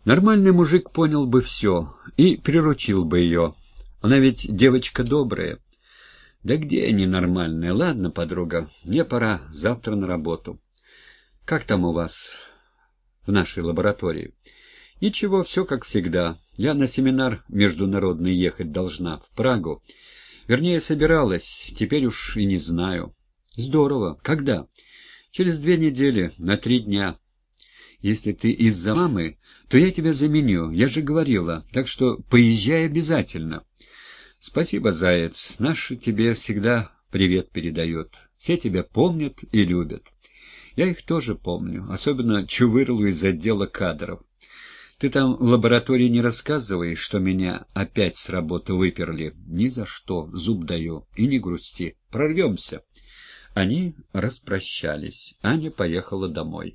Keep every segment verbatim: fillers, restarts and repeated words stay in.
Нормальный мужик понял бы все и приручил бы ее. Она ведь девочка добрая. Да где они нормальные? Ладно, подруга, мне пора, завтра на работу. Как там у вас в нашей лаборатории? Ничего, все как всегда. Я на семинар международный ехать должна, в Прагу. Вернее, собиралась, теперь уж и не знаю. Здорово. Когда? Через две недели, на три дня. Если ты из-за мамы, то я тебя заменю, я же говорила, так что поезжай обязательно. Спасибо, заяц, наши тебе всегда привет передают. Все тебя помнят и любят. Я их тоже помню, особенно Чувырлу из отдела кадров. Ты там в лаборатории не рассказывай, что меня опять с работы выперли. Ни за что, зуб даю, и не грусти, прорвемся. Они распрощались, Аня поехала домой.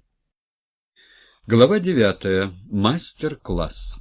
Глава девятая. Мастер-класс.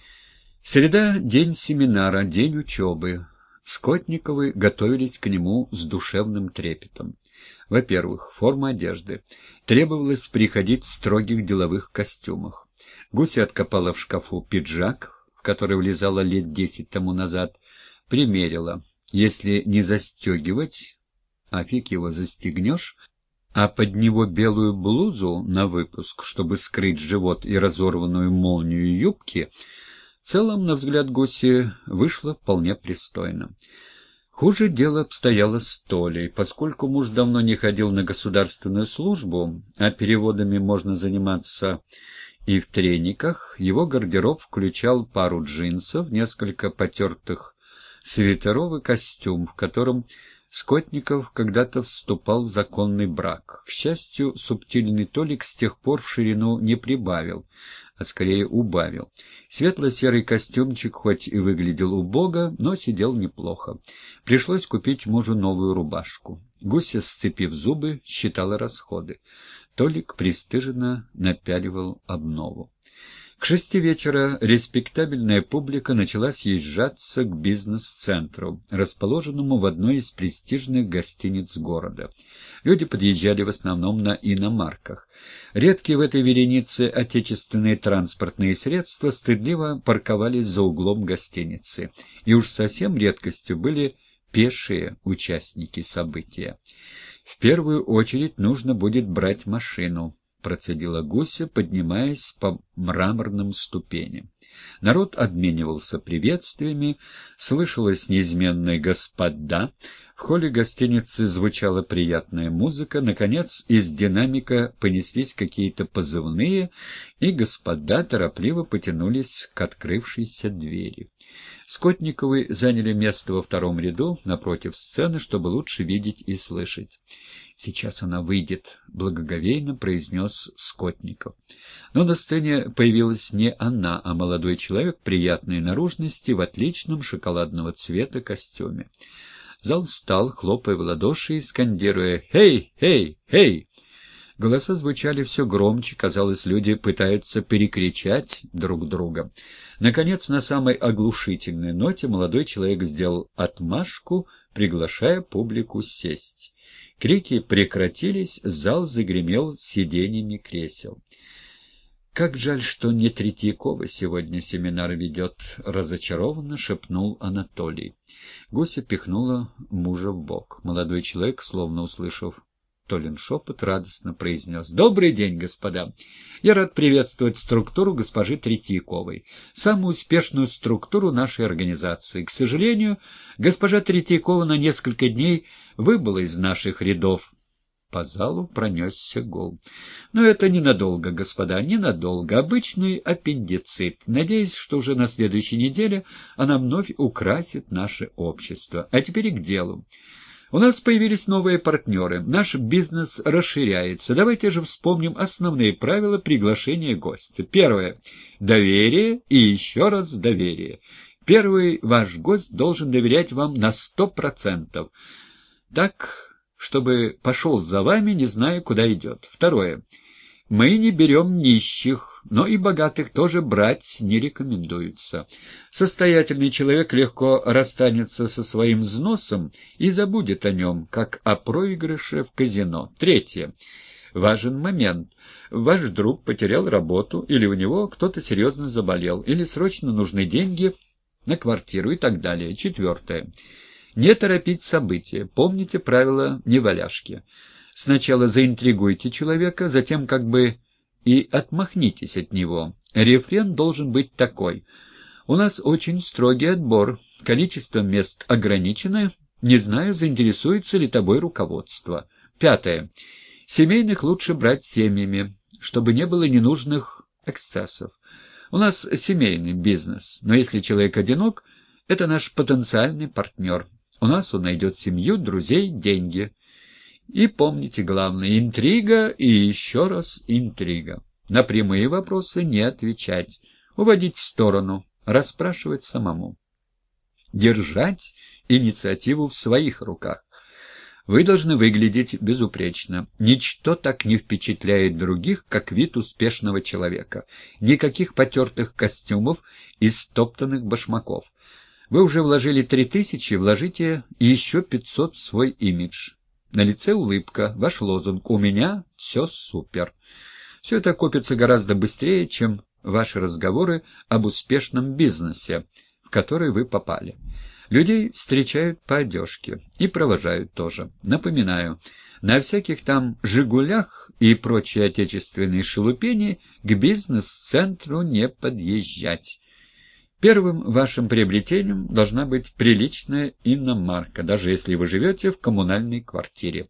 Среда — день семинара, день учебы. Скотниковы готовились к нему с душевным трепетом. Во-первых, форма одежды. Требовалось приходить в строгих деловых костюмах. Гуся откопала в шкафу пиджак, в который влезала лет десять тому назад, примерила. Если не застегивать, а фиг его застегнешь, а под него белую блузу на выпуск, чтобы скрыть живот и разорванную молнию юбки, в целом, на взгляд Гуси, вышло вполне пристойно. Хуже дело обстояло с Толей. Поскольку муж давно не ходил на государственную службу, а переводами можно заниматься и в трениках, его гардероб включал пару джинсов, несколько потертых свитеров и костюм, в котором Скотников когда-то вступал в законный брак. К счастью, субтильный Толик с тех пор в ширину не прибавил, а скорее убавил. Светло-серый костюмчик хоть и выглядел убого, но сидел неплохо. Пришлось купить мужу новую рубашку. Гуся, сцепив зубы, считала расходы. Толик пристыженно напяливал обнову. К шести вечера респектабельная публика начала съезжаться к бизнес-центру, расположенному в одной из престижных гостиниц города. Люди подъезжали в основном на иномарках. Редкие в этой веренице отечественные транспортные средства стыдливо парковались за углом гостиницы. И уж совсем редкостью были пешие участники события. «В первую очередь нужно будет брать машину», — процедила Гуся, поднимаясь по мраморным ступеням. Народ обменивался приветствиями, слышалось неизменное «господа», в холле гостиницы звучала приятная музыка, наконец из динамика понеслись какие-то позывные, и господа торопливо потянулись к открывшейся двери. Скотниковы заняли место во втором ряду, напротив сцены, чтобы лучше видеть и слышать. «Сейчас она выйдет», — благоговейно произнес Скотников. Но на сцене появилась не она, а молодой человек приятной наружности в отличном шоколадного цвета костюме. Зал встал, хлопая в ладоши и скандируя «Хей! Хей! Хей!». Голоса звучали все громче, казалось, люди пытаются перекричать друг друга. Наконец, на самой оглушительной ноте молодой человек сделал отмашку, приглашая публику сесть. Крики прекратились, зал загремел сиденьями кресел. «Как жаль, что не Третьякова сегодня семинар ведет», — разочарованно шепнул Анатолий. Гуся пихнула мужа в бок. Молодой человек, словно услышав Толин шепот, радостно произнес: «Добрый день, господа! Я рад приветствовать структуру госпожи Третьяковой, самую успешную структуру нашей организации. К сожалению, госпожа Третьякова на несколько дней выбыла из наших рядов». По залу пронесся гул. «Но это ненадолго, господа, ненадолго. Обычный аппендицит. Надеюсь, что уже на следующей неделе она вновь украсит наше общество. А теперь и к делу. У нас появились новые партнеры. Наш бизнес расширяется. Давайте же вспомним основные правила приглашения гостя. Первое – доверие и еще раз доверие. Первый ваш гость должен доверять вам на сто процентов. Так, чтобы пошел за вами, не зная, куда идет. Второе. Мы не берем нищих, но и богатых тоже брать не рекомендуется. Состоятельный человек легко расстанется со своим взносом и забудет о нем, как о проигрыше в казино. Третье. важен момент. Ваш друг потерял работу, или у него кто-то серьезно заболел, или срочно нужны деньги на квартиру и так далее. Четвертое. Не торопить события. Помните правила неваляшки. Сначала заинтригуйте человека, затем как бы и отмахнитесь от него. Рефрен должен быть такой. У нас очень строгий отбор. Количество мест ограничено. Не знаю, заинтересуется ли тобой руководство. Пятое. Семейных лучше брать семьями, чтобы не было ненужных эксцессов. У нас семейный бизнес, но если человек одинок, это наш потенциальный партнер. У нас он найдет семью, друзей, деньги. И помните главное — интрига и еще раз интрига. На прямые вопросы не отвечать, уводить в сторону, расспрашивать самому. Держать инициативу в своих руках. Вы должны выглядеть безупречно. Ничто так не впечатляет других, как вид успешного человека. Никаких потертых костюмов и стоптанных башмаков. Вы уже вложили три тысячи, вложите еще пятьсот в свой имидж. На лице улыбка, ваш лозунг «У меня все супер». Все это копится гораздо быстрее, чем ваши разговоры об успешном бизнесе, в который вы попали. Людей встречают по одежке и провожают тоже. Напоминаю, на всяких там «Жигулях» и прочие отечественные шелупени к бизнес-центру не подъезжать. Первым вашим приобретением должна быть приличная иномарка, даже если вы живете в коммунальной квартире.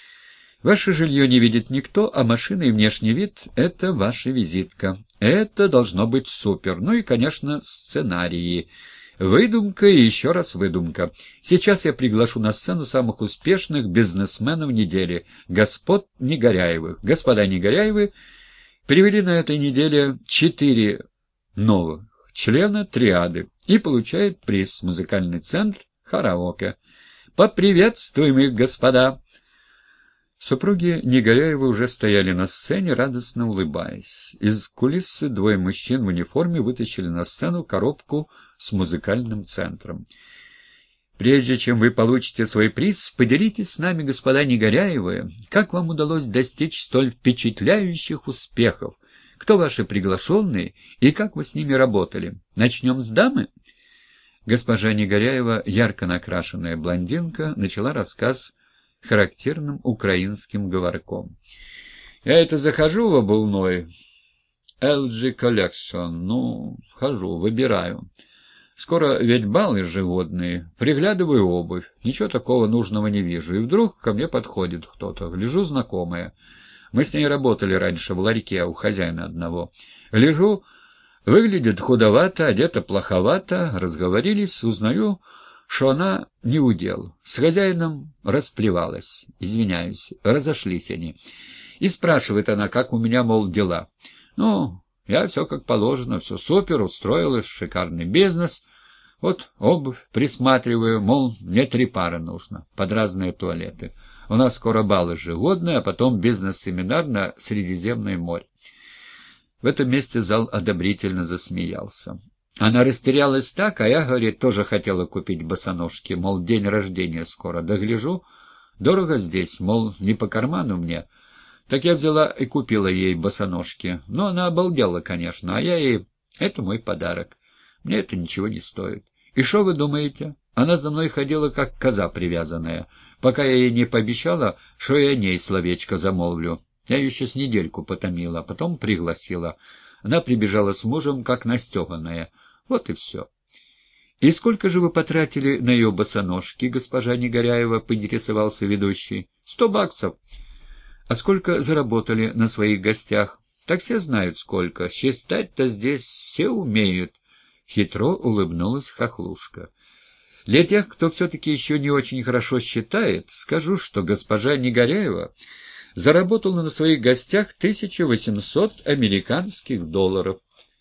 Ваше жилье не видит никто, а машина и внешний вид – это ваша визитка. Это должно быть супер. Ну и, конечно, сценарии. Выдумка и еще раз выдумка. Сейчас я приглашу на сцену самых успешных бизнесменов недели, господ Негоряевых. Господа Негоряевы привели на этой неделе четыре новых члена триады и получают приз «Музыкальный центр Караоке». Поприветствуем их, господа! Супруги Негоряевы уже стояли на сцене, радостно улыбаясь. Из кулисы двое мужчин в униформе вытащили на сцену коробку с музыкальным центром. «Прежде чем вы получите свой приз, поделитесь с нами, господа Негоряевы, как вам удалось достичь столь впечатляющих успехов, кто ваши приглашенные и как вы с ними работали. Начнем с дамы?» Госпожа Негоряева, ярко накрашенная блондинка, начала рассказ характерным украинским говорком. «Я это захожу в обувной, эл джи Collection, ну, хожу, выбираю. Скоро ведь балы ежегодные, приглядываю обувь, ничего такого нужного не вижу, и вдруг ко мне подходит кто-то, гляжу, знакомая. Мы с ней работали раньше в ларьке у хозяина одного. Гляжу, выглядит худовато, одета плоховато, разговорились, узнаю, что она не удел. С хозяином расплевалась, извиняюсь, разошлись они. И спрашивает она, как у меня, мол, дела. Ну, я все как положено, все супер, устроилась, шикарный бизнес. Вот обувь присматриваю, мол, мне три пары нужно, под разные туалеты. У нас скоро бал ежегодный, а потом бизнес-семинар на Средиземное море. В этом месте зал одобрительно засмеялся. Она растерялась так, а я, говорит, тоже хотела купить босоножки, мол, день рождения скоро. Да гляжу, дорого здесь, мол, не по карману мне. Так я взяла и купила ей босоножки. Ну, она обалдела, конечно, а я ей... Это мой подарок. Мне это ничего не стоит. И что вы думаете? Она за мной ходила, как коза привязанная, пока я ей не пообещала, что я о ней словечко замолвлю. Я ее еще с недельку потомила, а потом пригласила. Она прибежала с мужем, как настеганная. Вот и все. — И сколько же вы потратили на ее босоножки, госпожа Негоряева? — поинтересовался ведущий. — Сто баксов. — А сколько заработали на своих гостях? — Так все знают сколько. Считать-то здесь все умеют. Хитро улыбнулась хохлушка. Для тех, кто все-таки еще не очень хорошо считает, скажу, что госпожа Негоряева заработала на своих гостях тысячу восемьсот американских долларов.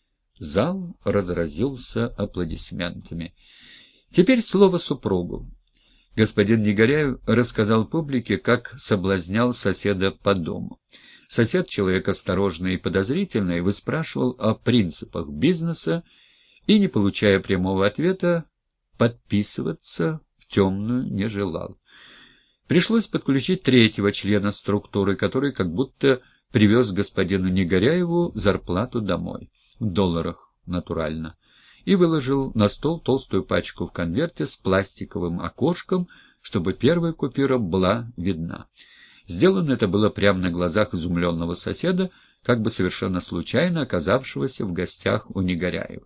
Зал разразился аплодисментами. Теперь слово супругу. Господин Негоряев рассказал публике, как соблазнял соседа по дому. Сосед, человек осторожный и подозрительный, выспрашивал о принципах бизнеса и, не получая прямого ответа, подписываться в темную не желал. Пришлось подключить третьего члена структуры, который как будто привез господину Негоряеву зарплату домой, в долларах, натурально, и выложил на стол толстую пачку в конверте с пластиковым окошком, чтобы первая купюра была видна. Сделано это было прямо на глазах изумленного соседа, как бы совершенно случайно оказавшегося в гостях у Негоряева.